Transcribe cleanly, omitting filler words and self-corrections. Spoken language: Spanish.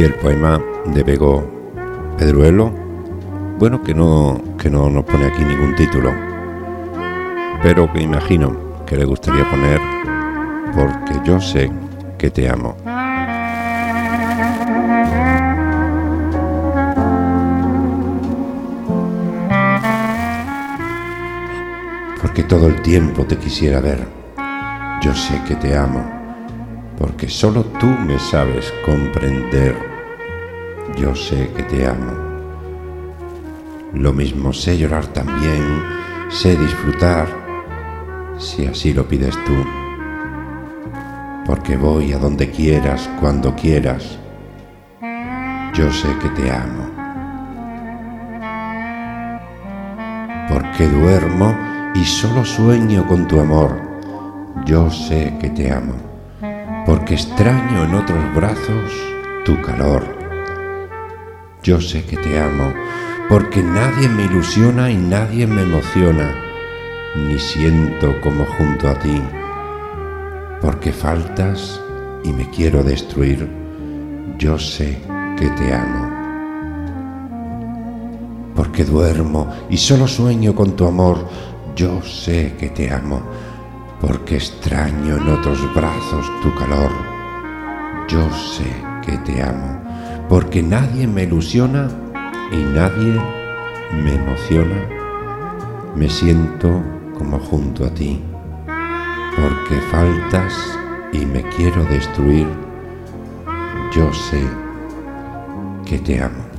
Y el poema de Bego Pedruelo, bueno, que no nos pone aquí ningún título, pero que imagino que le gustaría poner Porque yo sé que te amo. Porque todo el tiempo te quisiera ver, yo sé que te amo, porque solo tú me sabes comprender, yo sé que te amo. Lo mismo sé llorar también, sé disfrutar, si así lo pides tú, porque voy a donde quieras, cuando quieras, yo sé que te amo. Porque duermo y solo sueño con tu amor, yo sé que te amo, porque extraño en otros brazos tu calor, yo sé que te amo, porque nadie me ilusiona y nadie me emociona, ni siento como junto a ti, porque faltas y me quiero destruir, yo sé que te amo. Porque duermo y solo sueño con tu amor, yo sé que te amo, porque extraño en otros brazos tu calor, yo sé que te amo, porque nadie me ilusiona y nadie me emociona, me siento como junto a ti, porque faltas y me quiero destruir, yo sé que te amo.